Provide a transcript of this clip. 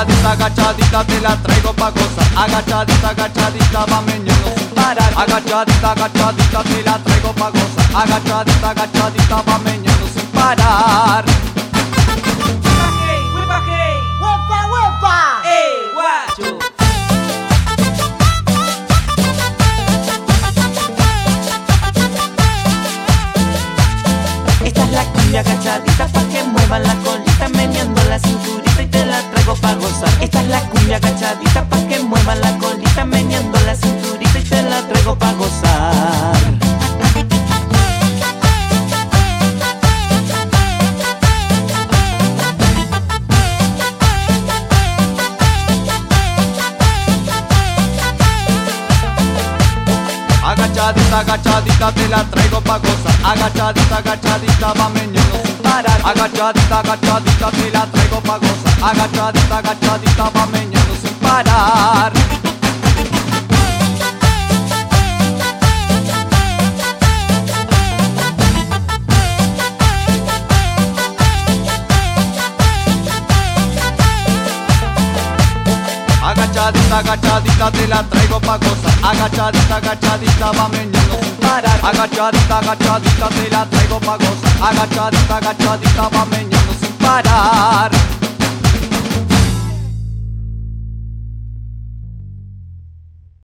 Agachadita, agachadita, te la traigo pa' gozar. Agachadita, agachadita, va meneando sin parar. Agachadita, agachadita, te la traigo pa' gozar. Agachadita, agachadita, va meneando sin parar. ¡Huepa, huepa! ¡Ey, guacho! Esta es la cumbia agachadita pa' que muevan la colita, meneando la cinturita y te la traigo pa' gozar. Esta es la cumbia agachadita pa' que muevan la colita, meneando la cinturita y te la traigo pa' gozar. Agachadita, agachadita, te la traigo pa' gozar. Agachadita, agachadita, va meneando sin parar. Agachadita, agachadita, te la traigo pa' gozar. Agachadita, agachadita, va meneando sin parar. Agachadita, agachadita, te la traigo pa' gozar. Agachadita, agachadita, va meneando sin parar. Agachadita, agachadita, te la traigo pa' gozar. Agachadita, agachadita, va meneando sin parar.